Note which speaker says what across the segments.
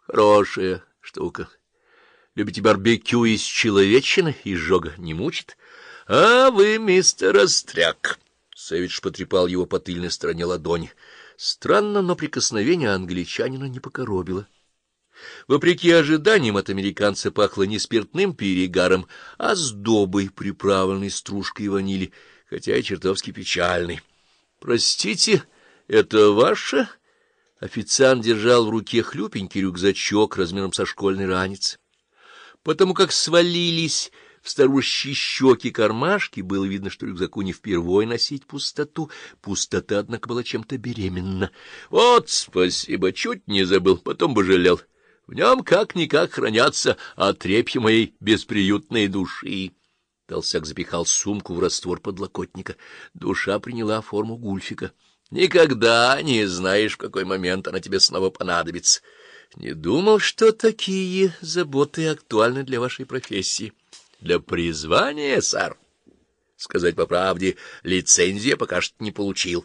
Speaker 1: Хорошая штука. Любите барбекю из человечины, изжога не мучит? А вы, мистер Остряк, — Савич потрепал его по тыльной стороне ладони. Странно, но прикосновение англичанина не покоробило. Вопреки ожиданиям от американца пахло не спиртным перегаром, а сдобой, приправленной стружкой ванили, хотя и чертовски печальной. — Простите, это ваше? Официант держал в руке хлюпенький рюкзачок размером со школьный ранец. Потому как свалились в старущие щеки кармашки, было видно, что рюкзаку не впервой носить пустоту. Пустота, однако, была чем-то беременна. — Вот, спасибо, чуть не забыл, потом бы жалел. В нем как-никак хранятся отрепья моей бесприютной души. Толстяк запихал сумку в раствор подлокотника. Душа приняла форму гульфика. — Никогда не знаешь, в какой момент она тебе снова понадобится. Не думал, что такие заботы актуальны для вашей профессии. Для призвания, сэр. Сказать по правде, лицензия пока что не получил.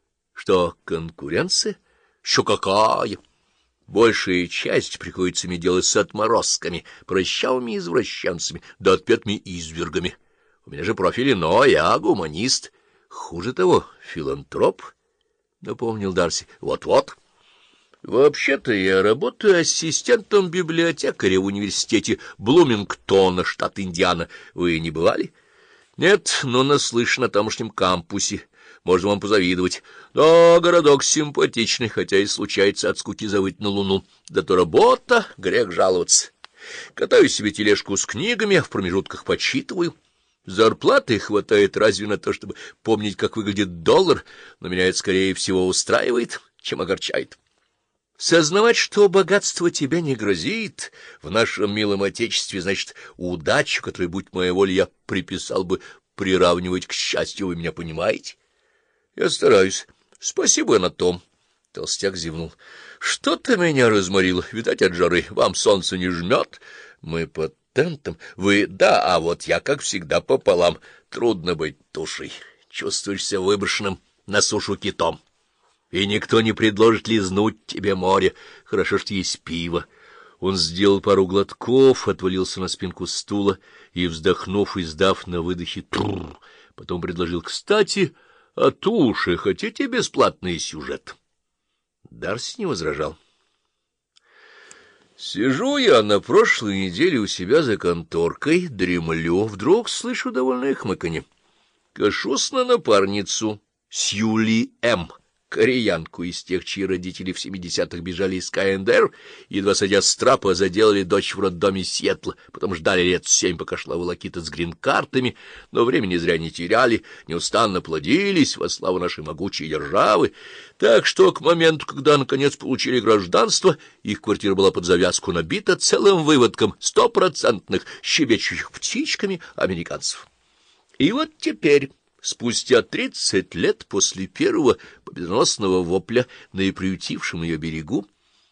Speaker 1: Что, конкуренция? Еще какая! Большая часть приходится иметь дело с отморозками, прыщавыми извращенцами, да отпетыми извергами. У меня же профиль иной, я гуманист. Хуже того, филантроп, — напомнил Дарси. Вот-вот. Вообще-то я работаю ассистентом библиотекаря в университете Блумингтона, штат Индиана. Вы не бывали? Нет, но наслышан на тамошнем кампусе. Можно вам позавидовать. Да, городок симпатичный, хотя и случается от скуки завыть на луну. Да то работа, грех жаловаться. Катаю себе тележку с книгами, в промежутках подсчитываю. Зарплаты хватает разве на то, чтобы помнить, как выглядит доллар, но меня это, скорее всего, устраивает, чем огорчает. Сознавать, что богатство тебя не грозит в нашем милом отечестве, значит, удачу, которой, будь моя воля, я приписал бы приравнивать к счастью, вы меня понимаете? Я стараюсь. Спасибо на том. Толстяк зевнул. Что-то меня разморило, видать, от жары. Вам солнце не жмет? Мы под тентом. Вы, да, а вот я, как всегда, пополам. Трудно быть тушей. Чувствуешься выброшенным на сушу китом. И никто не предложит лизнуть тебе море. Хорошо, что есть пиво. Он сделал пару глотков, отвалился на спинку стула и, вздохнув, издав на выдохе «трррр», потом предложил: «Кстати, о туше хотите бесплатный сюжет?» Дарси не возражал. Сижу я на прошлой неделе у себя за конторкой, дремлю, вдруг слышу довольное хмыканье. Кашусь на напарницу Сьюли М., кореянку из тех, чьи родители в 70-х бежали из КНДР, едва сойдя с трапа, заделали дочь в роддоме Сиэтла, потом ждали лет 7, пока шла волокита с грин-картами, но времени зря не теряли, неустанно плодились во славу нашей могучей державы, так что к моменту, когда, наконец, получили гражданство, их квартира была под завязку набита целым выводком 100% щебечущих птичками американцев. И вот теперь... Спустя 30 лет после первого победоносного вопля на приютившем ее берегу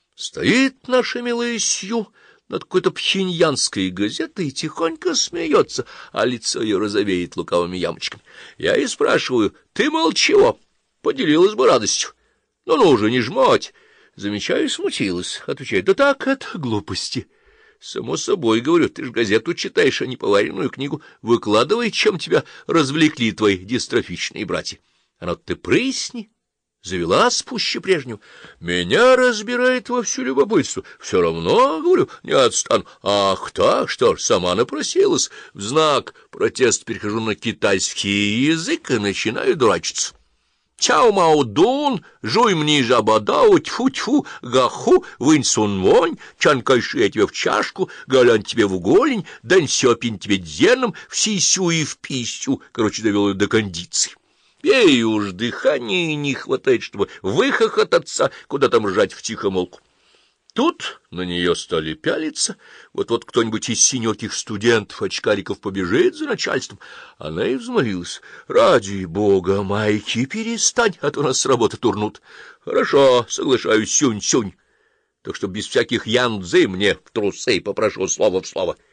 Speaker 1: стоит наша милая Сью над какой-то пхеньянской газетой и тихонько смеется, а лицо ее розовеет лукавыми ямочками. Я и спрашиваю: ты, мол, чего? Поделилась бы радостью. Ну уже не жмоть. Замечаю, смутилась. Отвечает: да так, это глупости. Само собой, говорю, ты ж газету читаешь, а не поваренную книгу. Выкладывай, чем тебя развлекли твои дистрофичные братья. А ну ты прысни, завелась пуще прежнего. Меня разбирает во всю любопытство. Все равно, говорю, не отстану. Ах так, что ж, сама напросилась. В знак протеста перехожу на китайский язык и начинаю дурачиться. Чао-мао-дун, жуй-мне-жаба-дау, тьфу-тьфу, гаху, вынь-сун-вонь, чан-кайши я тебе в чашку, галянь тебе в голень, дань-сёпень тебе дзеном, в сисю и в писю. Короче, довел ее до кондиции. Ей уж дыхания не хватает, чтобы выхохотаться, куда там ржать втихомолку. Тут на нее стали пялиться, вот-вот кто-нибудь из синёких студентов-очкариков побежит за начальством. Она и взмолилась: ради бога, майки, перестань, а то нас с работы турнут. Хорошо, соглашаюсь, сюнь-сюнь, так что без всяких ян-дзы мне в трусы попрошу слово в слово.